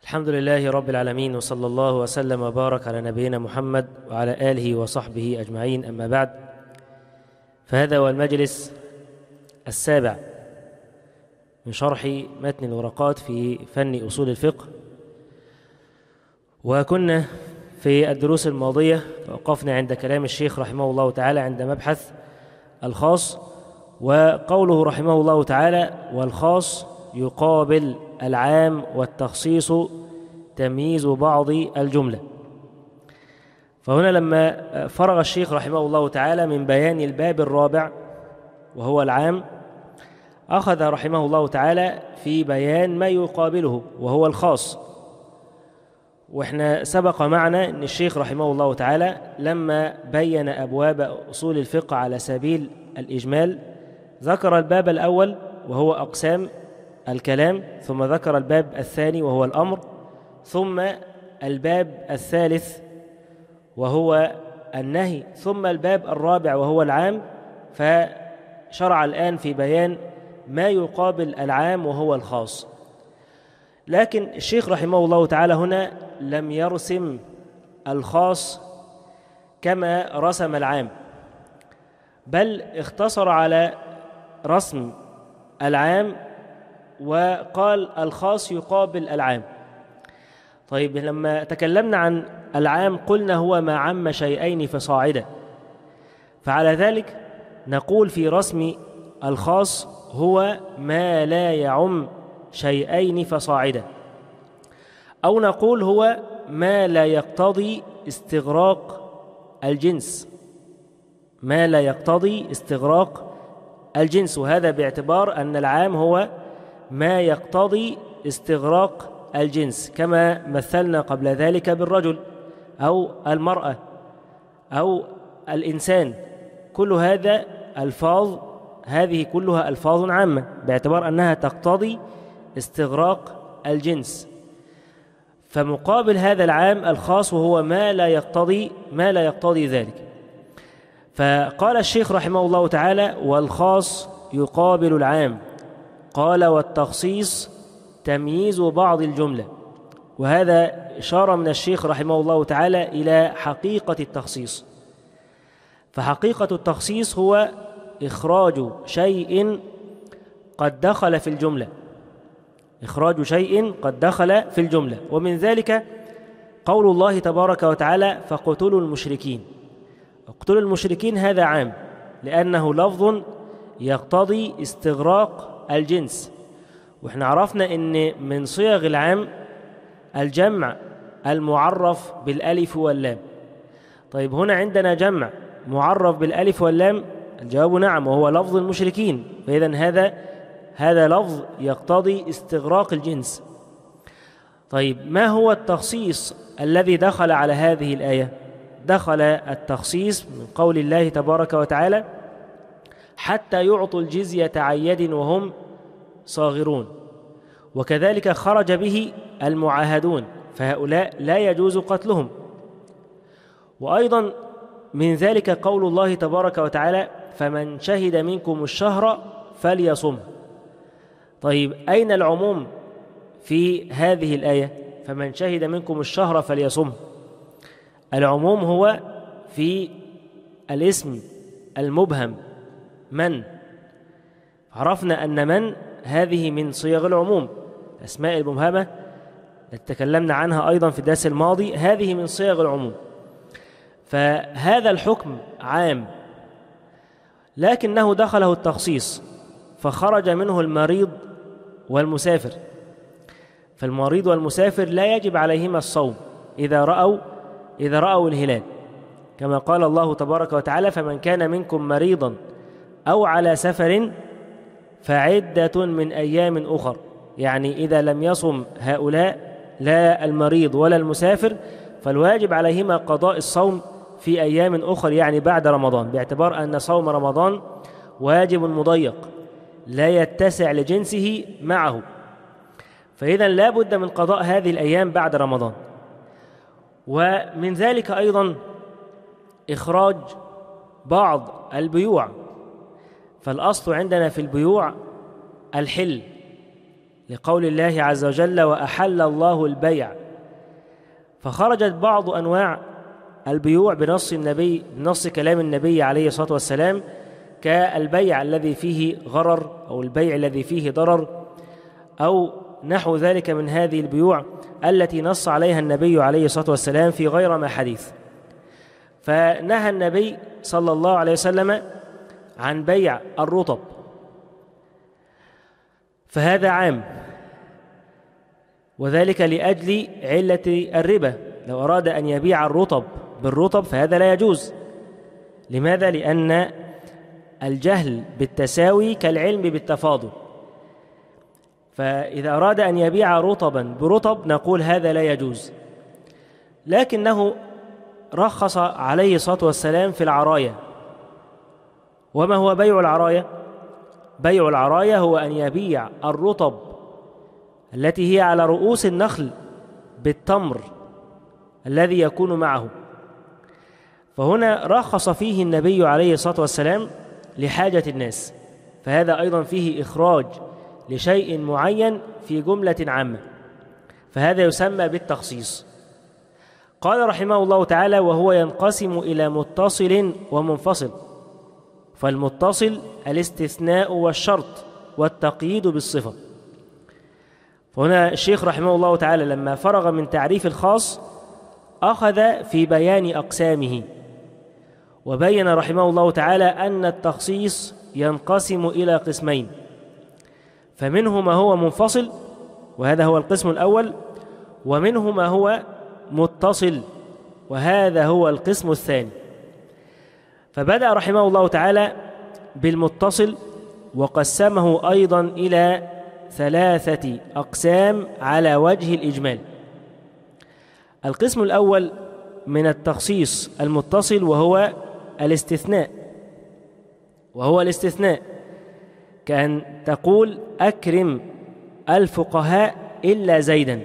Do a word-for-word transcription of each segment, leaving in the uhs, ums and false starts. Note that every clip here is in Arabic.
الحمد لله رب العالمين، وصلى الله وسلم وبارك على نبينا محمد وعلى آله وصحبه أجمعين. أما بعد، فهذا هو المجلس السابع من شرح متن الورقات في فن أصول الفقه. وكنا في الدروس الماضية وقفنا عند كلام الشيخ رحمه الله تعالى عند مبحث الخاص، وقوله رحمه الله تعالى: والخاص يقابل العام والتخصيص تمييز بعض الجملة. فهنا لما فرغ الشيخ رحمه الله تعالى من بيان الباب الرابع وهو العام، أخذ رحمه الله تعالى في بيان ما يقابله وهو الخاص. وإحنا سبق معنا أن الشيخ رحمه الله تعالى لما بين أبواب أصول الفقه على سبيل الإجمال ذكر الباب الأول وهو أقسام الكلام، ثم ذكر الباب الثاني وهو الأمر، ثم الباب الثالث وهو النهي، ثم الباب الرابع وهو العام. فشرع الآن في بيان ما يقابل العام وهو الخاص. لكن الشيخ رحمه الله تعالى هنا لم يرسم الخاص كما رسم العام، بل اختصر على رسم العام وقال الخاص يقابل العام. طيب، لما تكلمنا عن العام قلنا هو ما عم شيئين فصاعدا، فعلى ذلك نقول في رسم الخاص هو ما لا يعم شيئين فصاعدا، أو نقول هو ما لا يقتضي استغراق الجنس، ما لا يقتضي استغراق الجنس، وهذا باعتبار أن العام هو ما يقتضي استغراق الجنس، كما مثلنا قبل ذلك بالرجل أو المرأة أو الإنسان. كل هذا ألفاظ، هذه كلها ألفاظ عامة باعتبار أنها تقتضي استغراق الجنس. فمقابل هذا العام الخاص وهو ما لا يقتضي ما لا يقتضي ذلك. فقال الشيخ رحمه الله تعالى: والخاص يقابل العام. قال: والتخصيص تمييز بعض الجملة. وهذا إشارة من الشيخ رحمه الله تعالى إلى حقيقة التخصيص. فحقيقة التخصيص هو إخراج شيء قد دخل في الجملة، إخراج شيء قد دخل في الجملة. ومن ذلك قول الله تبارك وتعالى: فاقتلوا المشركين. اقتلوا المشركين هذا عام لأنه لفظ يقتضي استغراق الجنس. وإحنا عرفنا أن من صيغ العام الجمع المعرف بالألف واللام. طيب، هنا عندنا جمع معرف بالألف واللام، الجواب نعم، وهو لفظ المشركين. فإذن هذا هذا لفظ يقتضي استغراق الجنس. طيب، ما هو التخصيص الذي دخل على هذه الآية؟ دخل التخصيص من قول الله تبارك وتعالى: حتى يعطوا الجزية عن يد وهم صاغرون. وكذلك خرج به المعاهدون، فهؤلاء لا يجوز قتلهم. وأيضا من ذلك قول الله تبارك وتعالى: فمن شهد منكم الشهر فليصم. طيب، أين العموم في هذه الآية؟ فمن شهد منكم الشهر فليصم. العموم هو في الاسم المبهم من. عرفنا أن من هذه من صيغ العموم، الأسماء المبهمة التي تكلمنا عنها أيضا في الدرس الماضي، هذه من صيغ العموم. فهذا الحكم عام، لكنه دخله التخصيص فخرج منه المريض والمسافر. فالمريض والمسافر لا يجب عليهما الصوم إذا رأوا إذا رأوا الهلال، كما قال الله تبارك وتعالى: فمن كان منكم مريضا أو على سفر فعدة من أيام أخر. يعني إذا لم يصم هؤلاء، لا المريض ولا المسافر، فالواجب عليهما قضاء الصوم في أيام أخر، يعني بعد رمضان، باعتبار أن صوم رمضان واجب مضيق لا يتسع لجنسه معه. فإذا لا بد من قضاء هذه الأيام بعد رمضان. ومن ذلك أيضا إخراج بعض البيوع. فالأصل عندنا في البيوع الحل، لقول الله عز وجل وأحل الله البيع، فخرجت بعض أنواع البيوع بنص النبي بنص كلام النبي عليه الصلاة والسلام، كالبيع الذي فيه غرر أو البيع الذي فيه ضرر أو نحو ذلك من هذه البيوع التي نص عليها النبي عليه الصلاة والسلام في غير ما حديث. فنهى النبي صلى الله عليه وسلم عن بيع الرطب، فهذا عام، وذلك لأجل علة الربا. لو أراد أن يبيع الرطب بالرطب فهذا لا يجوز. لماذا؟ لأن الجهل بالتساوي كالعلم بالتفاضل، فإذا أراد أن يبيع رطبا برطب نقول هذا لا يجوز. لكنه رخص عليه الصلاة والسلام في العراية. وما هو بيع العراية؟ بيع العراية هو أن يبيع الرطب التي هي على رؤوس النخل بالتمر الذي يكون معه. فهنا رخص فيه النبي عليه الصلاة والسلام لحاجة الناس، فهذا أيضا فيه إخراج لشيء معين في جملة عامة، فهذا يسمى بالتخصيص. قال رحمه الله تعالى وهو ينقسم إلى متصل ومنفصل. فالمتصل الاستثناء والشرط والتقييد بالصفة. فهنا الشيخ رحمه الله تعالى لما فرغ من تعريف الخاص أخذ في بيان أقسامه، وبين رحمه الله تعالى أن التخصيص ينقسم إلى قسمين، فمنه ما هو منفصل وهذا هو القسم الأول، ومنه ما هو متصل وهذا هو القسم الثاني. فبدأ رحمه الله تعالى بالمتصل وقسمه أيضا إلى ثلاثة أقسام على وجه الإجمال. القسم الأول من التخصيص المتصل وهو الاستثناء، وهو الاستثناء كأن تقول أكرم الفقهاء إلا زيدا،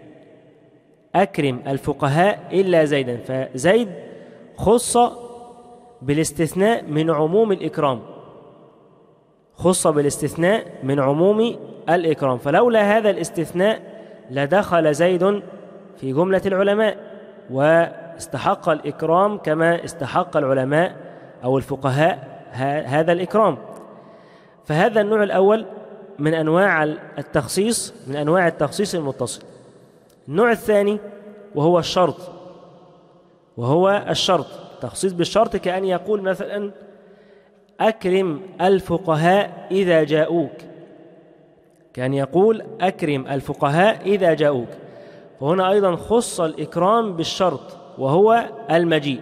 أكرم الفقهاء إلا زيدا، فزيد خص بالاستثناء من عموم الإكرام، خص بالاستثناء من عموم الإكرام، فلولا هذا الاستثناء لدخل زيد في جملة العلماء واستحق الإكرام كما استحق العلماء أو الفقهاء هذا الإكرام. فهذا النوع الأول من أنواع التخصيص، من أنواع التخصيص المتصل. النوع الثاني وهو الشرط، وهو الشرط تخصيص بالشرط، كأن يقول مثلا أكرم الفقهاء إذا جاءوك، كأن يقول أكرم الفقهاء إذا جاءوك، فهنا أيضا خص الإكرام بالشرط وهو المجيء.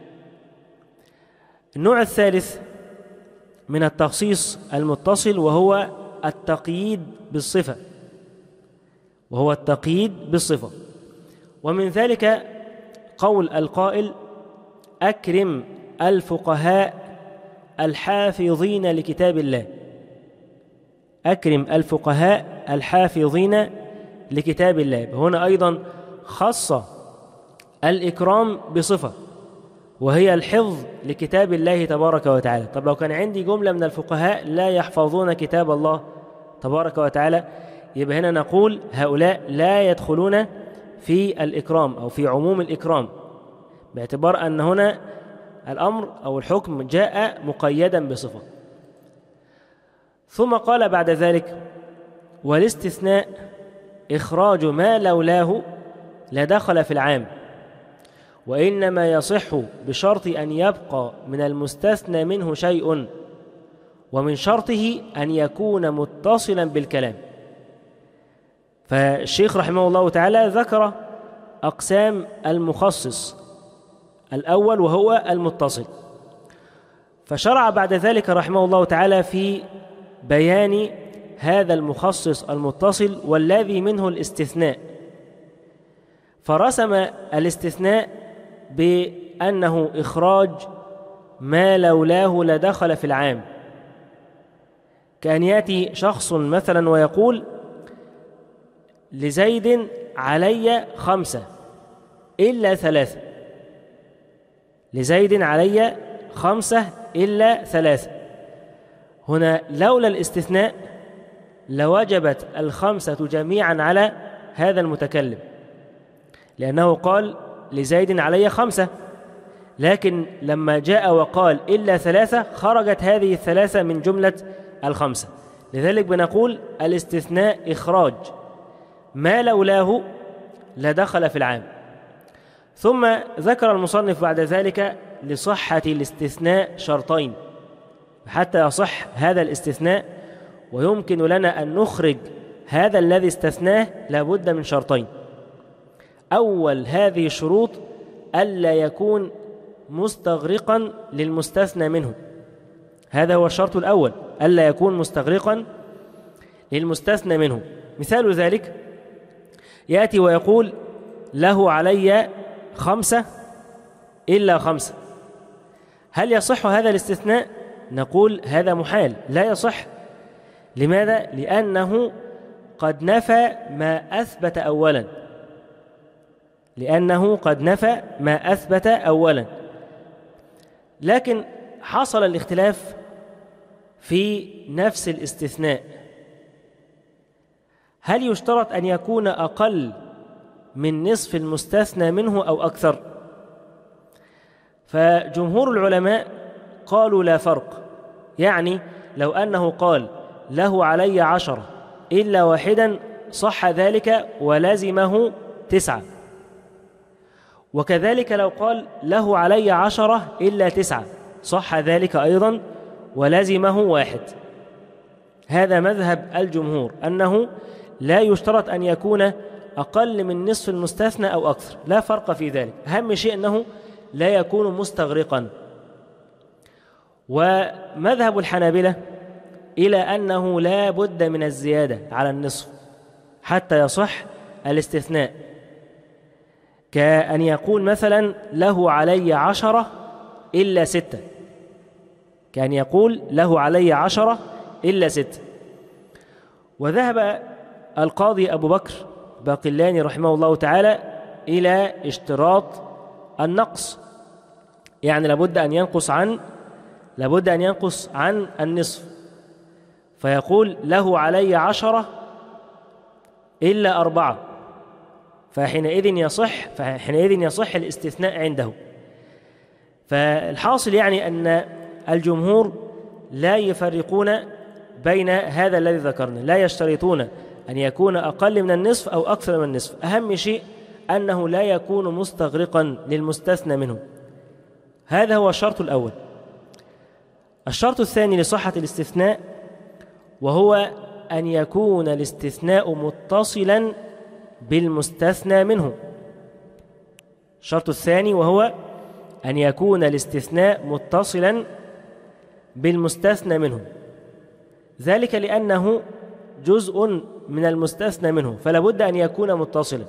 النوع الثالث من التخصيص المتصل وهو التقييد بالصفة، وهو التقييد بالصفة، ومن ذلك قول القائل أكرم الفقهاء الحافظين لكتاب الله، أكرم الفقهاء الحافظين لكتاب الله. هنا أيضا خص الإكرام بصفة وهي الحفظ لكتاب الله تبارك وتعالى. طب لو كان عندي جملة من الفقهاء لا يحفظون كتاب الله تبارك وتعالى، يبقى هنا نقول هؤلاء لا يدخلون في الإكرام أو في عموم الإكرام، باعتبار أن هنا الأمر أو الحكم جاء مقيدا بصفة. ثم قال بعد ذلك والاستثناء إخراج ما لولاه لدخل في العام، وإنما يصح بشرط أن يبقى من المستثنى منه شيء، ومن شرطه أن يكون متصلا بالكلام. فالشيخ رحمه الله تعالى ذكر أقسام المخصص الأول وهو المتصل، فشرع بعد ذلك رحمه الله تعالى في بيان هذا المخصص المتصل والذي منه الاستثناء، فرسم الاستثناء بأنه إخراج ما لولاه لدخل في العام، كأن يأتي شخص مثلا ويقول لزيد علي خمسة إلا ثلاثة، لزيد علي خمسة إلا ثلاثة. هنا لولا الاستثناء لوجبت الخمسة جميعا على هذا المتكلم، لأنه قال لزيد علي خمسة، لكن لما جاء وقال إلا ثلاثة خرجت هذه الثلاثة من جملة الخمسة. لذلك بنقول الاستثناء إخراج ما لولاه لدخل في العام. ثم ذكر المصنف بعد ذلك لصحة الاستثناء شرطين حتى يصح هذا الاستثناء، ويمكن لنا أن نخرج هذا الذي استثناه لابد من شرطين. أول هذه الشروط ألا يكون مستغرقا للمستثنى منه، هذا هو الشرط الأول، ألا يكون مستغرقا للمستثنى منه. مثال ذلك يأتي ويقول له علي خمسة إلا خمسة، هل يصح هذا الاستثناء؟ نقول هذا محال، لا يصح. لماذا؟ لأنه قد نفى ما أثبت أولا لأنه قد نفى ما أثبت أولا لكن حصل الاختلاف في نفس الاستثناء، هل يشترط أن يكون أقل من نصف المستثنى منه أو أكثر؟ فجمهور العلماء قالوا لا فرق، يعني لو أنه قال له علي عشرة إلا واحدا صح ذلك ولزمه تسعة، وكذلك لو قال له علي عشرة إلا تسعة صح ذلك أيضا ولزمه واحد. هذا مذهب الجمهور أنه لا يشترط أن يكون أقل من نصف المستثنى أو أكثر، لا فرق في ذلك، أهم شيء أنه لا يكون مستغرقا. ومذهب الحنابلة إلى أنه لا بد من الزيادة على النصف حتى يصح الاستثناء، كأن يقول مثلا له علي عشرة إلا ستة، كأن يقول له علي عشرة إلا ستة. وذهب القاضي أبو بكر باقلاني رحمه الله تعالى إلى اشتراط النقص، يعني لابد أن ينقص عن لابد أن ينقص عن النصف، فيقول له علي عشرة إلا أربعة، فحينئذ يصح فحينئذ يصح الاستثناء عنده. فالحاصل يعني أن الجمهور لا يفرقون بين هذا الذي ذكرنا، لا يشترطون أن يكون أقل من النصف أو أكثر من النصف، أهم شيء أنه لا يكون مستغرقا للمستثنى منه. هذا هو الشرط الأول. الشرط الثاني لصحة الاستثناء وهو أن يكون الاستثناء متصلا بالمستثنى منه. الشرط الثاني وهو أن يكون الاستثناء متصلا بالمستثنى منه، ذلك لأنه جزء من المستثنى منه فلا بد أن يكون متصلا.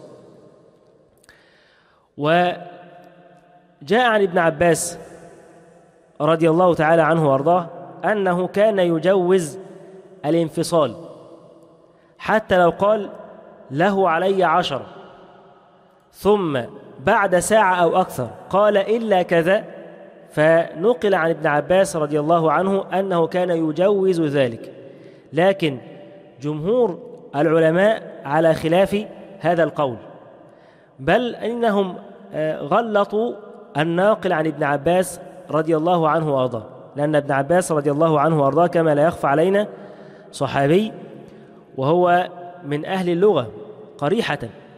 وجاء عن ابن عباس رضي الله تعالى عنه وارضاه أنه كان يجوز الانفصال حتى لو قال له علي عشرة ثم بعد ساعة أو أكثر قال إلا كذا، فنقل عن ابن عباس رضي الله عنه أنه كان يجوز ذلك. لكن جمهور العلماء على خلاف هذا القول، بل إنهم غلطوا الناقل عن ابن عباس رضي الله عنه وأرضاه، لأن ابن عباس رضي الله عنه وأرضاه كما لا يخفى علينا صحابي وهو من أهل اللغة قريحة،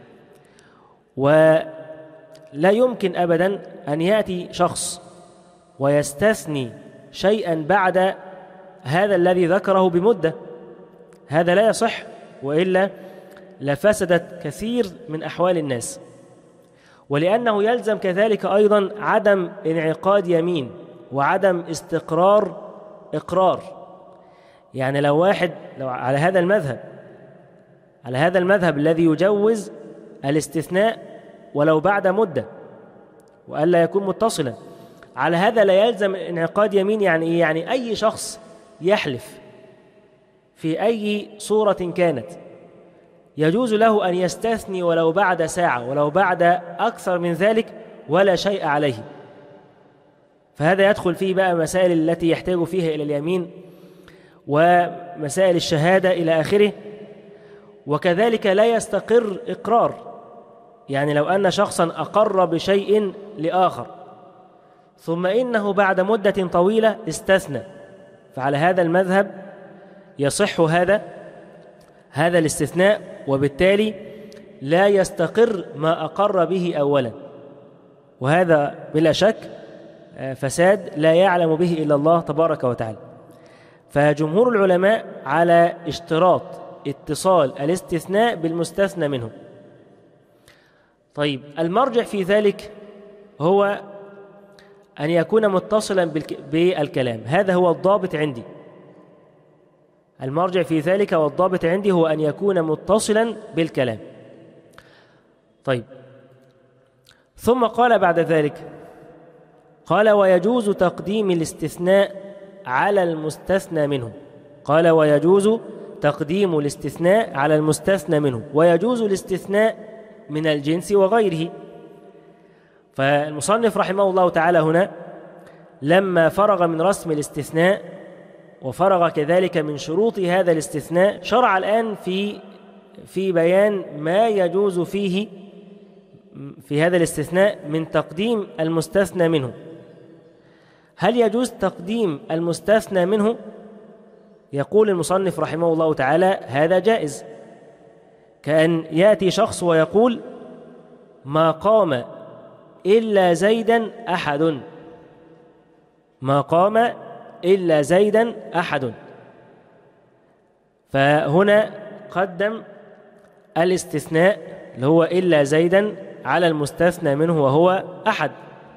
ولا يمكن أبدا أن يأتي شخص ويستثني شيئا بعد هذا الذي ذكره بمدة، هذا لا يصح، وإلا لفسدت كثير من أحوال الناس. ولأنه يلزم كذلك أيضا عدم انعقاد يمين وعدم استقرار إقرار. يعني لو واحد لو على هذا المذهب على هذا المذهب الذي يجوز الاستثناء ولو بعد مدة وألا يكون متصلا، على هذا لا يلزم انعقاد يمين. يعني إيه؟ يعني أي شخص يحلف في أي صورة كانت يجوز له أن يستثني ولو بعد ساعة ولو بعد أكثر من ذلك ولا شيء عليه. فهذا يدخل فيه بقى مسائل التي يحتاج فيها إلى اليمين ومسائل الشهادة إلى آخره. وكذلك لا يستقر إقرار، يعني لو أن شخصا أقر بشيء لآخر ثم إنه بعد مدة طويلة استثنى، فعلى هذا المذهب يصح هذا هذا الاستثناء، وبالتالي لا يستقر ما أقر به أولا، وهذا بلا شك فساد لا يعلم به إلا الله تبارك وتعالى. فجمهور العلماء على اشتراط اتصال الاستثناء بالمستثنى منه. طيب، المرجع في ذلك هو أن يكون متصلا بالكلام، هذا هو الضابط عندي. المرجع في ذلك والضابط عندي هو أن يكون متصلا بالكلام. طيب، ثم قال بعد ذلك، قال ويجوز تقديم الاستثناء على المستثنى منه. قال ويجوز تقديم الاستثناء على المستثنى منه، ويجوز الاستثناء من الجنس وغيره. فالمصنف رحمه الله تعالى هنا لما فرغ من رسم الاستثناء وفرغ كذلك من شروط هذا الاستثناء، شرع الآن في في بيان ما يجوز فيه في هذا الاستثناء من تقديم المستثنى منه. هل يجوز تقديم المستثنى منه؟ يقول المصنف رحمه الله تعالى هذا جائز، كأن يأتي شخص ويقول ما قام إلا زيدا أحد، ما قام إلا زيدا أحد، فهنا قدم الاستثناء اللي هو إلا زيدا على المستثنى منه وهو أحد.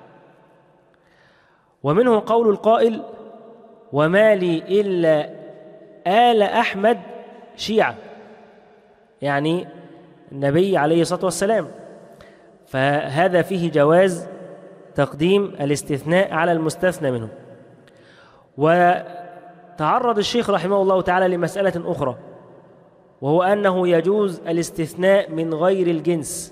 ومنه قول القائل وما لي إلا آل أحمد شيعة، يعني النبي عليه الصلاة والسلام، فهذا فيه جواز تقديم الاستثناء على المستثنى منه. وتعرض الشيخ رحمه الله تعالى لمسألة أخرى، وهو أنه يجوز الاستثناء من غير الجنس،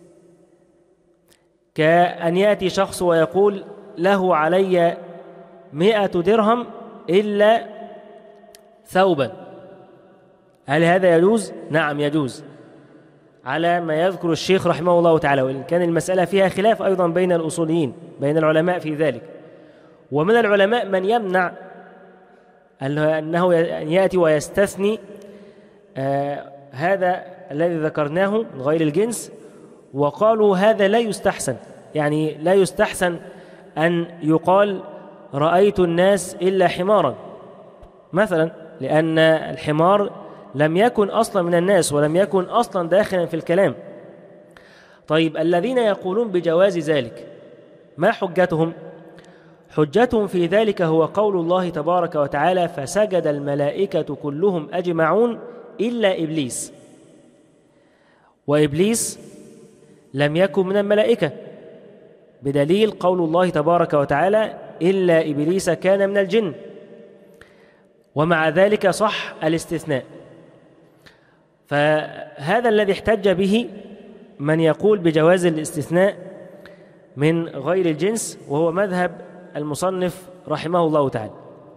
كأن يأتي شخص ويقول له علي مئة درهم إلا ثوبا، هل هذا يجوز؟ نعم يجوز، على ما يذكر الشيخ رحمه الله تعالى، وإن كان المسألة فيها خلاف أيضا بين الأصوليين بين العلماء في ذلك. ومن العلماء من يمنع أنه يأتي ويستثني آه هذا الذي ذكرناه من غير الجنس، وقالوا هذا لا يستحسن، يعني لا يستحسن أن يقال رأيت الناس إلا حمارا مثلا، لأن الحمار لم يكن أصلا من الناس ولم يكن أصلا داخلا في الكلام. طيب، الذين يقولون بجواز ذلك ما حجتهم؟ حجتهم في ذلك هو قول الله تبارك وتعالى فسجد الملائكة كلهم أجمعون إلا إبليس، وإبليس لم يكن من الملائكة، بدليل قول الله تبارك وتعالى إلا إبليس كان من الجن، ومع ذلك صح الاستثناء. فهذا الذي احتج به من يقول بجواز الاستثناء من غير الجنس، وهو مذهب المصنف رحمه الله تعالى.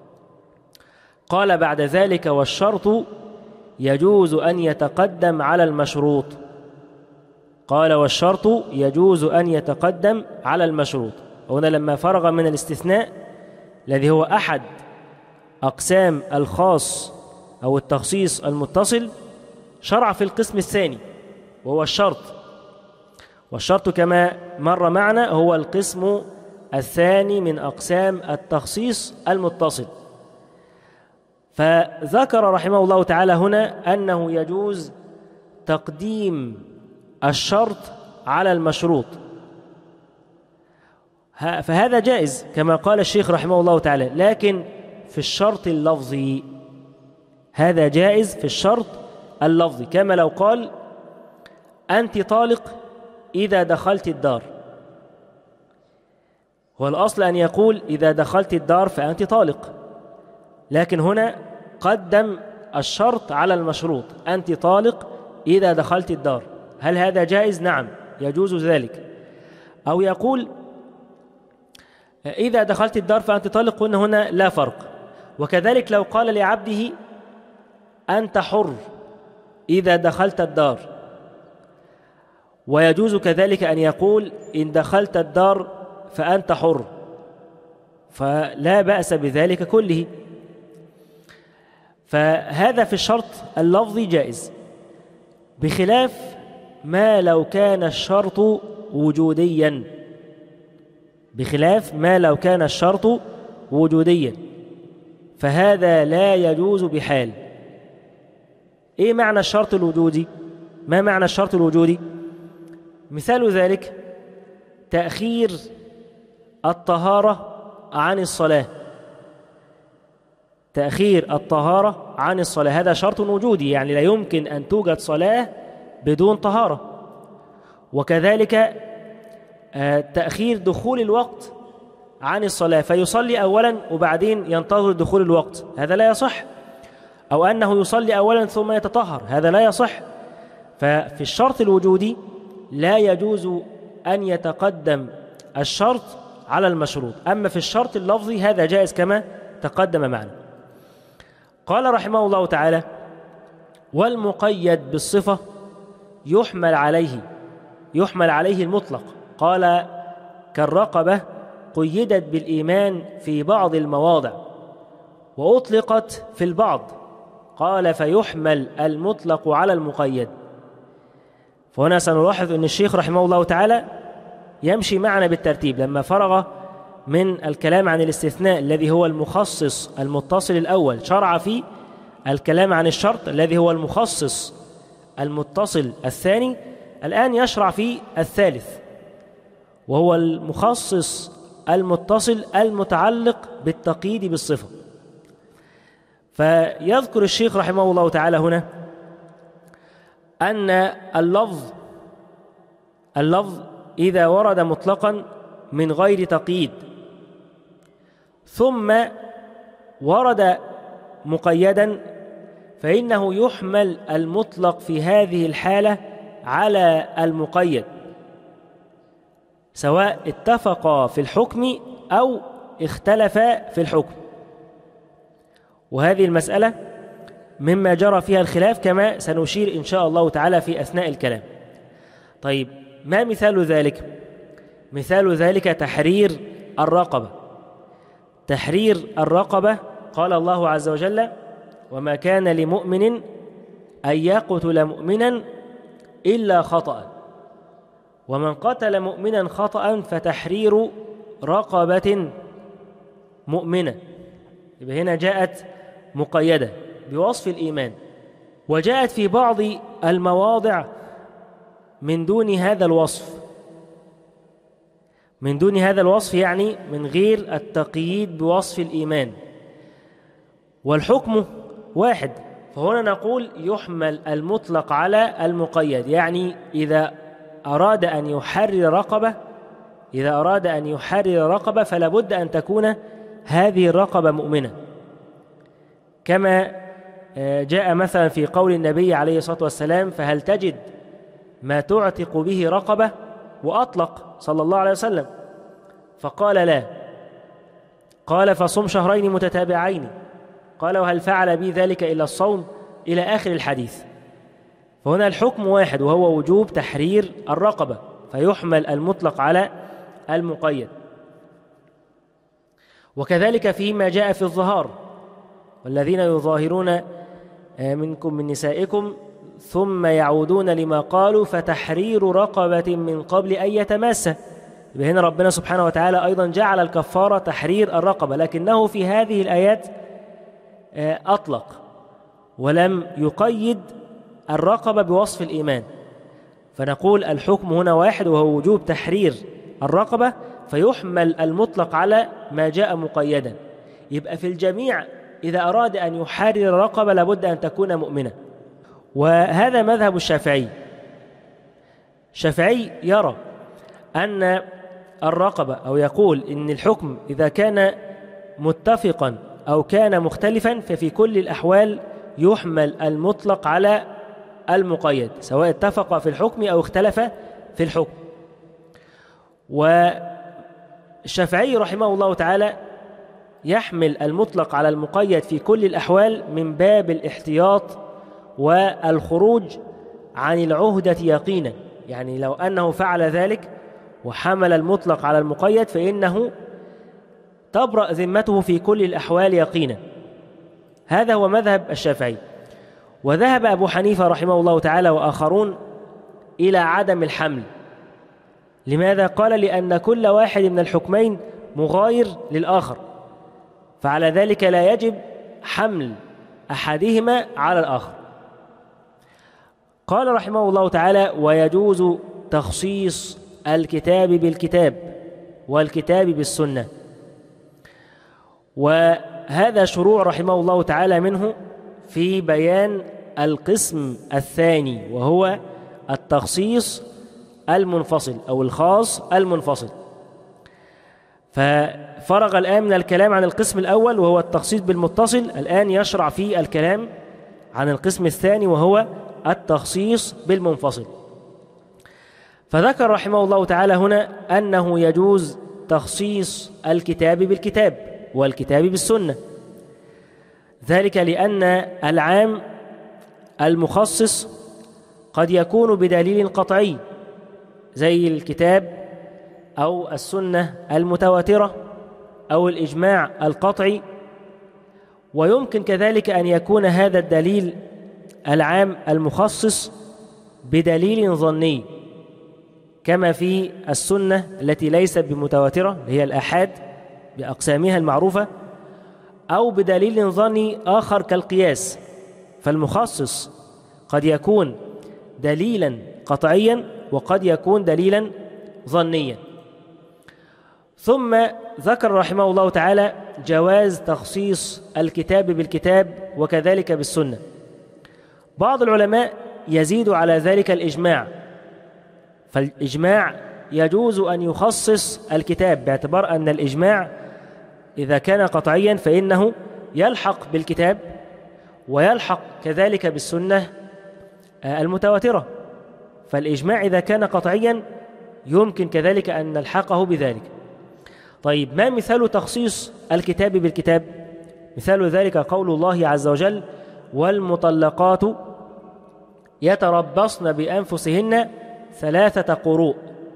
قال بعد ذلك والشرط يجوز أن يتقدم على المشروط. قال والشرط يجوز أن يتقدم على المشروط. هنا لما فرغ من الاستثناء الذي هو أحد أقسام الخاص أو التخصيص المتصل، شرع في القسم الثاني وهو الشرط. والشرط كما مر معنا هو القسم الثاني من أقسام التخصيص المتصل. فذكر رحمه الله تعالى هنا أنه يجوز تقديم الشرط على المشروط، فهذا جائز كما قال الشيخ رحمه الله تعالى، لكن في الشرط اللفظي. هذا جائز في الشرط اللفظي، كما لو قال أنت طالق إذا دخلت الدار. هو الأصل أن يقول إذا دخلت الدار فأنت طالق، لكن هنا قدم الشرط على المشروط، أنت طالق إذا دخلت الدار. هل هذا جائز؟ نعم يجوز ذلك. أو يقول إذا دخلت الدار فأنت طالق، قلنا هنا لا فرق. وكذلك لو قال لعبده أنت حر إذا دخلت الدار، ويجوز كذلك أن يقول إن دخلت الدار فأنت حر، فلا بأس بذلك كله. فهذا في الشرط اللفظي جائز، بخلاف ما لو كان الشرط وجوديا، بخلاف ما لو كان الشرط وجوديا فهذا لا يجوز بحال. إيه معنى الشرط الوجودي؟ ما معنى الشرط الوجودي؟ مثال ذلك تأخير الطهارة عن الصلاة، تأخير الطهارة عن الصلاة هذا شرط وجودي، يعني لا يمكن أن توجد صلاة بدون طهارة. وكذلك تأخير دخول الوقت عن الصلاة، فيصلي أولا وبعدين ينتظر دخول الوقت، هذا لا يصح. أو أنه يصلي أولا ثم يتطهر، هذا لا يصح. ففي الشرط الوجودي لا يجوز أن يتقدم الشرط على المشروط، أما في الشرط اللفظي هذا جائز كما تقدم معنا. قال رحمه الله تعالى: والمقيد بالصفة يحمل عليه يحمل عليه المطلق. قال: كالرقبة قيدت بالإيمان في بعض المواضع وأطلقت في البعض. قال: فيحمل المطلق على المقيد. فهنا سنلاحظ أن الشيخ رحمه الله تعالى يمشي معنا بالترتيب. لما فرغ من الكلام عن الاستثناء الذي هو المخصص المتصل الأول، شرع في الكلام عن الشرط الذي هو المخصص المتصل الثاني. الآن يشرع في الثالث وهو المخصص المتصل المتعلق بالتقييد بالصفة. فيذكر الشيخ رحمه الله تعالى هنا أن اللفظ اللفظ إذا ورد مطلقا من غير تقييد ثم ورد مقيدا فإنه يحمل المطلق في هذه الحالة على المقيد، سواء اتفقا في الحكم أو اختلفا في الحكم. وهذه المسألة مما جرى فيها الخلاف كما سنشير إن شاء الله تعالى في أثناء الكلام. طيب، ما مثال ذلك؟ مثال ذلك تحرير الرقبة. تحرير الرقبة قال الله عز وجل: وما كان لمؤمن أن يقتل مؤمنا إلا خطأ، ومن قتل مؤمنا خطأ فتحرير رقبة مؤمنة. يبقى هنا جاءت مقيدة بوصف الإيمان، وجاءت في بعض المواضع من دون هذا الوصف، من دون هذا الوصف يعني من غير التقييد بوصف الإيمان، والحكم واحد. فهنا نقول يحمل المطلق على المقيد، يعني إذا أراد أن يحرر رقبة إذا أراد أن يحرر رقبة فلا بد أن تكون هذه الرقبة مؤمنة، كما جاء مثلا في قول النبي عليه الصلاة والسلام: فهل تجد ما تعتق به رقبة؟ وأطلق صلى الله عليه وسلم، فقال: لا. قال: فصم شهرين متتابعين. قال: وهل فعل بي ذلك إلا الصوم؟ إلى آخر الحديث. فهنا الحكم واحد وهو وجوب تحرير الرقبة، فيحمل المطلق على المقيد. وكذلك فيما جاء في الظهار: والذين يظاهرون منكم من نسائكم ثم يعودون لما قالوا فتحرير رقبة من قبل أن يتماسا. هنا ربنا سبحانه وتعالى أيضا جعل الكفارة تحرير الرقبة، لكنه في هذه الآيات أطلق ولم يقيد الرقبة بوصف الإيمان. فنقول الحكم هنا واحد وهو وجوب تحرير الرقبة، فيحمل المطلق على ما جاء مقيدا. يبقى في الجميع إذا أراد أن يحرر الرقبة لابد أن تكون مؤمنة. وهذا مذهب الشافعي. الشافعي يرى أن الرقبة، أو يقول إن الحكم إذا كان متفقا أو كان مختلفا ففي كل الأحوال يحمل المطلق على المقيد، سواء اتفق في الحكم أو اختلف في الحكم. والشافعي رحمه الله تعالى يحمل المطلق على المقيد في كل الأحوال من باب الاحتياط والخروج عن العهدة يقينا. يعني لو أنه فعل ذلك وحمل المطلق على المقيد فإنه تبرأ ذمته في كل الأحوال يقينا. هذا هو مذهب الشافعي. وذهب أبو حنيفة رحمه الله تعالى وآخرون إلى عدم الحمل. لماذا؟ قال لأن كل واحد من الحكمين مغاير للآخر، فعلى ذلك لا يجب حمل أحدهما على الآخر. قال رحمه الله تعالى: ويجوز تخصيص الكتاب بالكتاب والكتاب بالسنة. وهذا شروع رحمه الله تعالى منه في بيان القسم الثاني، وهو التخصيص المنفصل أو الخاص المنفصل. ففرغ الآن من الكلام عن القسم الأول وهو التخصيص بالمتصل، الآن يشرع في الكلام عن القسم الثاني وهو التخصيص بالمنفصل. فذكر رحمه الله تعالى هنا أنه يجوز تخصيص الكتاب بالكتاب والكتاب بالسنة، ذلك لأن العام المخصص قد يكون بدليل قطعي زي الكتاب أو السنة المتواترة أو الإجماع القطعي، ويمكن كذلك أن يكون هذا الدليل العام المخصص بدليل ظني كما في السنة التي ليست بمتواترة هي الآحاد بأقسامها المعروفة، أو بدليل ظني آخر كالقياس. فالمخصص قد يكون دليلا قطعيا وقد يكون دليلا ظنيا. ثم ذكر رحمه الله تعالى جواز تخصيص الكتاب بالكتاب وكذلك بالسنة. بعض العلماء يزيد على ذلك الإجماع، فالإجماع يجوز أن يخصص الكتاب باعتبار أن الإجماع إذا كان قطعيا فإنه يلحق بالكتاب ويلحق كذلك بالسنة المتواترة. فالإجماع إذا كان قطعيا يمكن كذلك أن نلحقه بذلك. طيب، ما مثال تخصيص الكتاب بالكتاب؟ مثال ذلك قول الله عز وجل: والمطلقات يتربصن بأنفسهن ثلاثة قروء.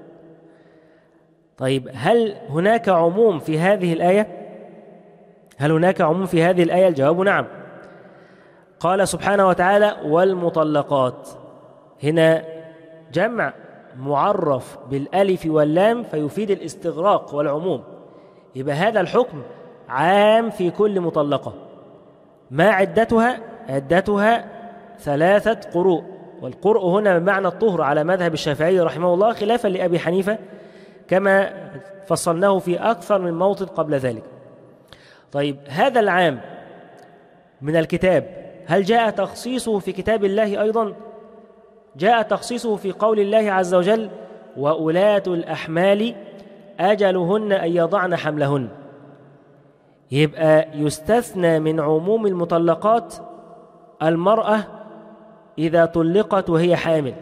طيب، هل هناك عموم في هذه الآية؟ هل هناك عموم في هذه الآية؟ الجواب نعم. قال سبحانه وتعالى: والمطلقات، هنا جمع معرف بالألف واللام فيفيد الاستغراق والعموم، يبقى هذا الحكم عام في كل مطلقة. ما عدتها؟ عدتها ثلاثة قروء، والقرء هنا بمعنى الطهر على مذهب الشافعي رحمه الله، خلافا لأبي حنيفة كما فصلناه في أكثر من موطن قبل ذلك. طيب، هذا العام من الكتاب هل جاء تخصيصه في كتاب الله أيضا؟ جاء تخصيصه في قول الله عز وجل: وأولاة الأحمال أجلهن أن يضعن حملهن. يبقى يستثنى من عموم المطلقات المرأة إذا طلقت وهي حامل،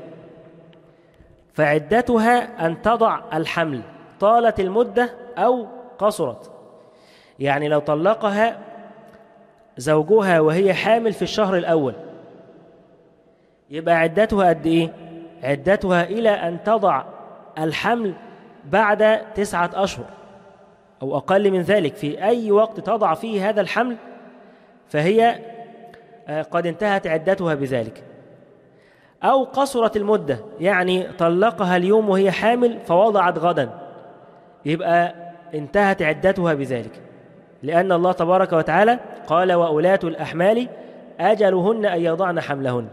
فعدتها أن تضع الحمل طالت المدة أو قصرت. يعني لو طلقها زوجها وهي حامل في الشهر الأول يبقى عدتها قد إيه؟ عدتها إلى أن تضع الحمل بعد تسعة أشهر أو أقل من ذلك. في أي وقت تضع فيه هذا الحمل فهي قد انتهت عدتها بذلك. أو قصرت المدة، يعني طلقها اليوم وهي حامل فوضعت غدا، يبقى انتهت عدتها بذلك، لأن الله تبارك وتعالى قال: وأولاة الأحمال أجلهن أن يضعن حملهن.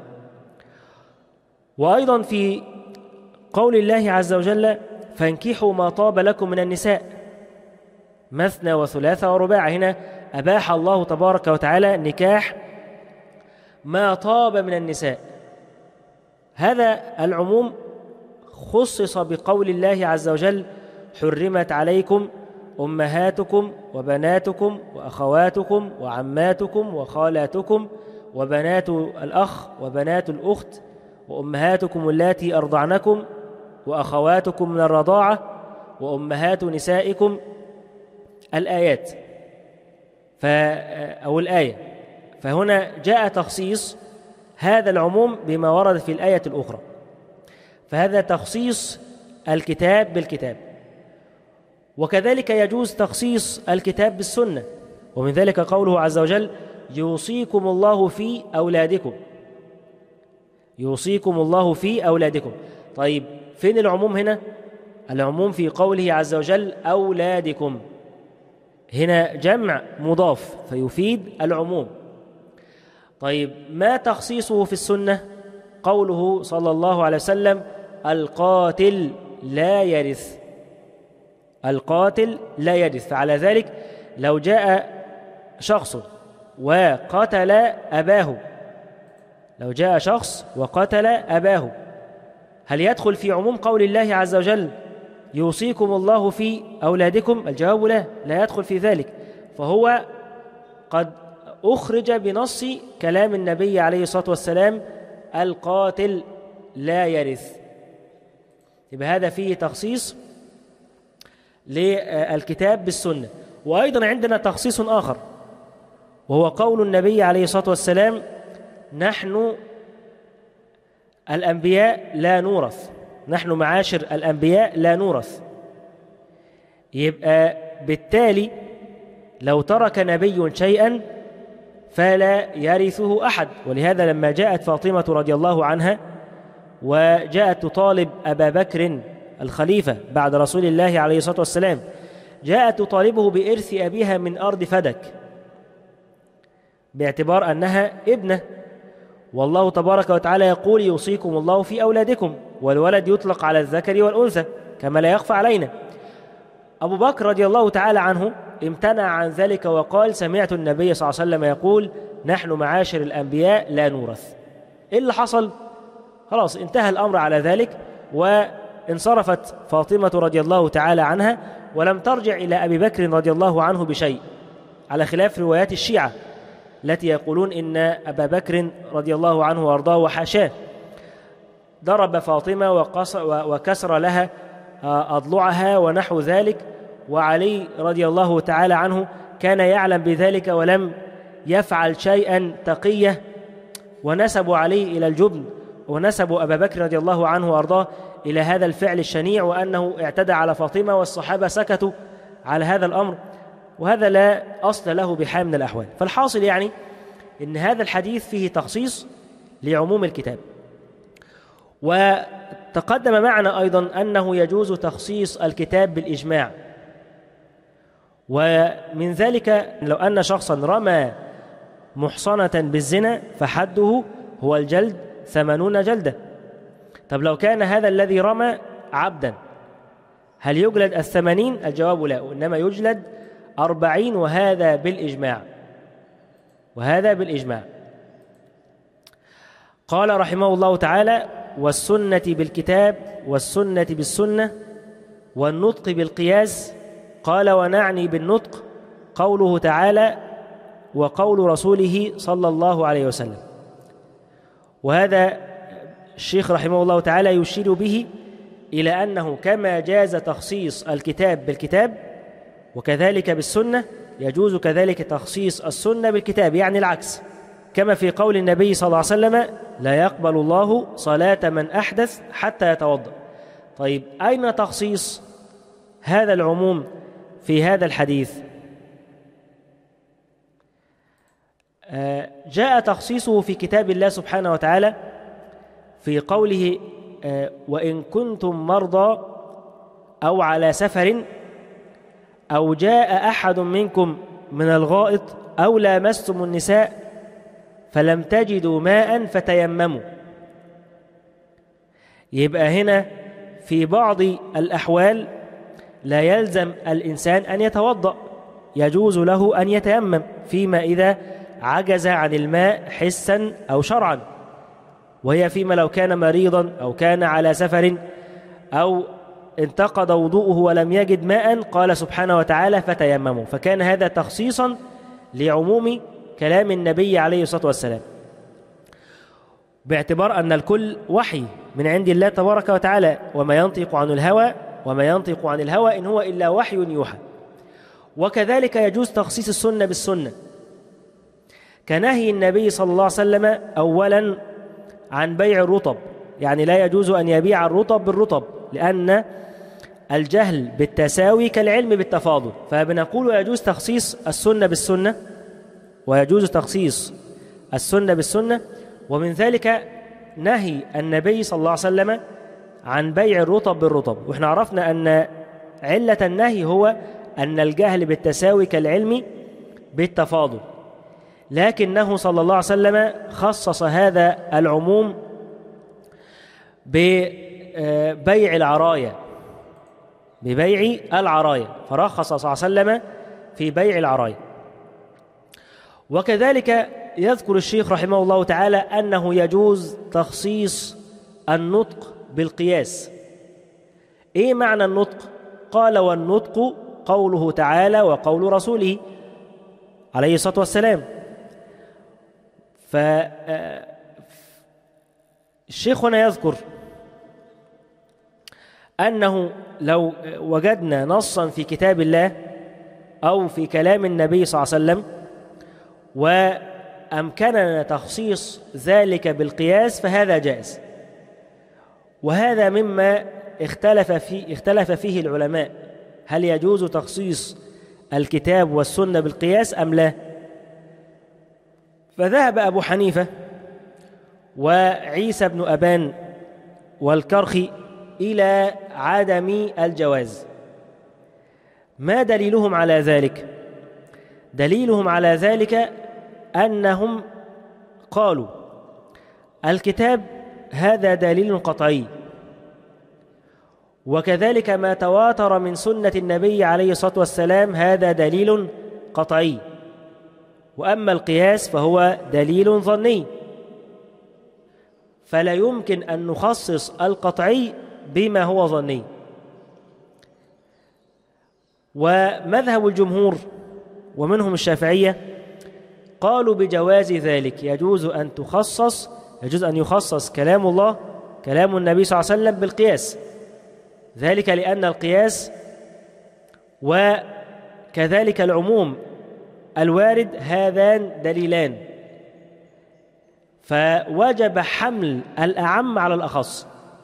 وأيضا في قول الله عز وجل: فانكحوا ما طاب لكم من النساء مثنى وثلاث ورباع. هنا أباح الله تبارك وتعالى نكاح ما طاب من النساء. هذا العموم خصص بقول الله عز وجل: حرمت عليكم أمهاتكم وبناتكم وأخواتكم وعماتكم وخالاتكم وبنات الأخ وبنات الأخت وأمهاتكم اللاتي أرضعنكم وأخواتكم من الرضاعة وأمهات نسائكم. الآيات. أو الآية. فهنا جاء تخصيص هذا العموم بما ورد في الآية الأخرى، فهذا تخصيص الكتاب بالكتاب. وكذلك يجوز تخصيص الكتاب بالسنة، ومن ذلك قوله عز وجل: يوصيكم الله في أولادكم. يوصيكم الله في أولادكم. طيب فين العموم هنا؟ العموم في قوله عز وجل: أولادكم. هنا جمع مضاف فيفيد العموم. طيب ما تخصيصه في السنة؟ قوله صلى الله عليه وسلم: القاتل لا يرث. القاتل لا يرث. فعلى ذلك لو جاء شخص وقتل أباه، لو جاء شخص وقتل أباه، هل يدخل في عموم قول الله عز وجل: يوصيكم الله في أولادكم؟ الجواب لا، لا يدخل في ذلك، فهو قد أخرج بنص كلام النبي عليه الصلاة والسلام: القاتل لا يرث. يبقى هذا فيه تخصيص للكتاب بالسنة. وأيضا عندنا تخصيص آخر، وهو قول النبي عليه الصلاة والسلام: نحن الأنبياء لا نورث. نحن معاشر الأنبياء لا نورث. يبقى بالتالي لو ترك نبي شيئا فلا يرثه أحد. ولهذا لما جاءت فاطمة رضي الله عنها وجاءت تطالب أبا بكر الخليفة بعد رسول الله عليه الصلاة والسلام، جاءت تطالبه بإرث أبيها من أرض فدك باعتبار أنها ابنة، والله تبارك وتعالى يقول: يوصيكم الله في أولادكم، والولد يطلق على الذكر والأنثى كما لا يخفى علينا. أبو بكر رضي الله تعالى عنه امتنع عن ذلك وقال: سمعت النبي صلى الله عليه وسلم يقول: نحن معاشر الأنبياء لا نورث. إيه اللي حصل؟ خلاص انتهى الأمر على ذلك، وانصرفت فاطمة رضي الله تعالى عنها ولم ترجع إلى أبي بكر رضي الله عنه بشيء، على خلاف روايات الشيعة التي يقولون إن أبا بكر رضي الله عنه وأرضاه وحاشاه ضرب فاطمة وكسر لها أضلعها ونحو ذلك، وعلي رضي الله تعالى عنه كان يعلم بذلك ولم يفعل شيئا تقية، ونسبوا عليه إلى الجبن، ونسبوا أبا بكر رضي الله عنه وأرضاه إلى هذا الفعل الشنيع، وأنه اعتدى على فاطمة، والصحابة سكتوا على هذا الأمر، وهذا لا أصل له بحال من الأحوال. فالحاصل يعني إن هذا الحديث فيه تخصيص لعموم الكتاب. وتقدم معنا أيضا أنه يجوز تخصيص الكتاب بالإجماع، ومن ذلك لو أن شخصا رمى محصنة بالزنا فحده هو الجلد ثمانون جلدة. طب لو كان هذا الذي رمى عبدا هل يجلد الثمانين؟ الجواب لا، وإنما يجلد أربعين، وهذا بالإجماع، وهذا بالإجماع. قال رحمه الله تعالى: والسنة بالكتاب، والسنة بالسنة، والنطق بالقياس. قال: ونعني بالنطق قوله تعالى وقول رسوله صلى الله عليه وسلم. وهذا الشيخ رحمه الله تعالى يشير به إلى أنه كما جاز تخصيص الكتاب بالكتاب وكذلك بالسنة، يجوز كذلك تخصيص السنة بالكتاب، يعني العكس، كما في قول النبي صلى الله عليه وسلم: لا يقبل الله صلاة من أحدث حتى يتوضأ. طيب أين تخصيص هذا العموم في هذا الحديث؟ جاء تخصيصه في كتاب الله سبحانه وتعالى في قوله: وإن كنتم مرضى أو على سفر أو جاء أحد منكم من الغائط أو لامستم النساء فلم تجدوا ماء فتيمموا. يبقى هنا في بعض الأحوال لا يلزم الإنسان أن يتوضأ، يجوز له أن يتيمم فيما إذا عجز عن الماء حسا أو شرعا، وهي فيما لو كان مريضا أو كان على سفر أو انتقض وضوءه ولم يجد ماء، قال سبحانه وتعالى: فتيمموا. فكان هذا تخصيصا لعموم كلام النبي عليه الصلاة والسلام، باعتبار أن الكل وحي من عند الله تبارك وتعالى، وما ينطق عن الهوى وما ينطق عن الهوى إن هو إلا وحي يوحى. وكذلك يجوز تخصيص السنة بالسنة، كنهي النبي صلى الله عليه وسلم أولا عن بيع الرطب، يعني لا يجوز أن يبيع الرطب بالرطب، لأن الجهل بالتساوي كالعلم بالتفاضل. فبنقول يجوز تخصيص السنة بالسنة، ويجوز تخصيص السنة بالسنة. ومن ذلك نهي النبي صلى الله عليه وسلم عن بيع الرطب بالرطب، وإحنا عرفنا أن علة النهي هو أن الجهل بالتساوي كالعلم بالتفاضل، لكنه صلى الله عليه وسلم خصص هذا العموم ببيع العرايا، ببيع العرايا، فرخص صلى الله عليه وسلم في بيع العرايا. وكذلك يذكر الشيخ رحمه الله تعالى أنه يجوز تخصيص النطق بالقياس. إيه معنى النطق؟ قال: والنطق قوله تعالى وقول رسوله عليه الصلاة والسلام. فالشيخ هنا يذكر أنه لو وجدنا نصا في كتاب الله أو في كلام النبي صلى الله عليه وسلم وأمكننا تخصيص ذلك بالقياس فهذا جائز، وهذا مما اختلف فيه, اختلف فيه العلماء، هل يجوز تخصيص الكتاب والسنة بالقياس أم لا؟ فذهب أبو حنيفة وعيسى بن أبان والكرخي إلى عدم الجواز. ما دليلهم على ذلك؟ دليلهم على ذلك أنهم قالوا: الكتاب هذا دليل قطعي، وكذلك ما تواتر من سنة النبي عليه الصلاة والسلام هذا دليل قطعي، وأما القياس فهو دليل ظني، فلا يمكن أن نخصص القطعي بما هو ظني. ومذهب الجمهور ومنهم الشافعية قالوا بجواز ذلك، يجوز أن تخصص يجوز أن يخصص كلام الله كلام النبي صلى الله عليه وسلم بالقياس، ذلك لأن القياس وكذلك العموم الوارد هذان دليلان، فوجب حمل الأعم على الأخص.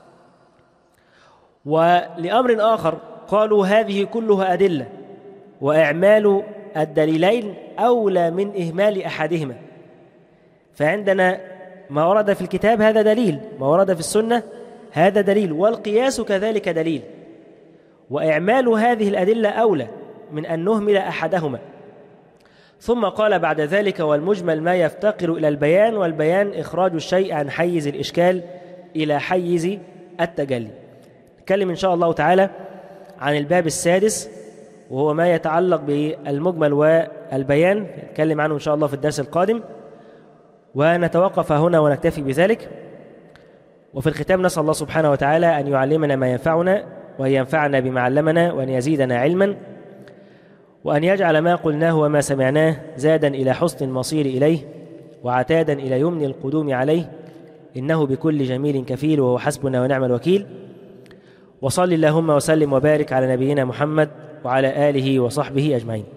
ولأمر آخر قالوا هذه كلها أدلة، وإعمال الدليلين أولى من إهمال أحدهما، فعندنا ما ورد في الكتاب هذا دليل، ما ورد في السنة هذا دليل، والقياس كذلك دليل، وإعمال هذه الأدلة أولى من أن نهمل أحدهما. ثم قال بعد ذلك: والمجمل ما يفتقر إلى البيان، والبيان إخراج الشيء عن حيز الإشكال إلى حيز التجلي. نتكلم إن شاء الله تعالى عن الباب السادس، وهو ما يتعلق بالمجمل والبيان، نتكلم عنه إن شاء الله في الدرس القادم، ونتوقف هنا ونكتفي بذلك. وفي الختام نسأل الله سبحانه وتعالى أن يعلمنا ما ينفعنا، وأن ينفعنا بما علمنا، وأن يزيدنا علما، وأن يجعل ما قلناه وما سمعناه زادا إلى حسن المصير إليه، وعتادا إلى يمن القدوم عليه، إنه بكل جميل كفيل، وهو حسبنا ونعم الوكيل. وصل اللهم وسلم وبارك على نبينا محمد وعلى آله وصحبه أجمعين.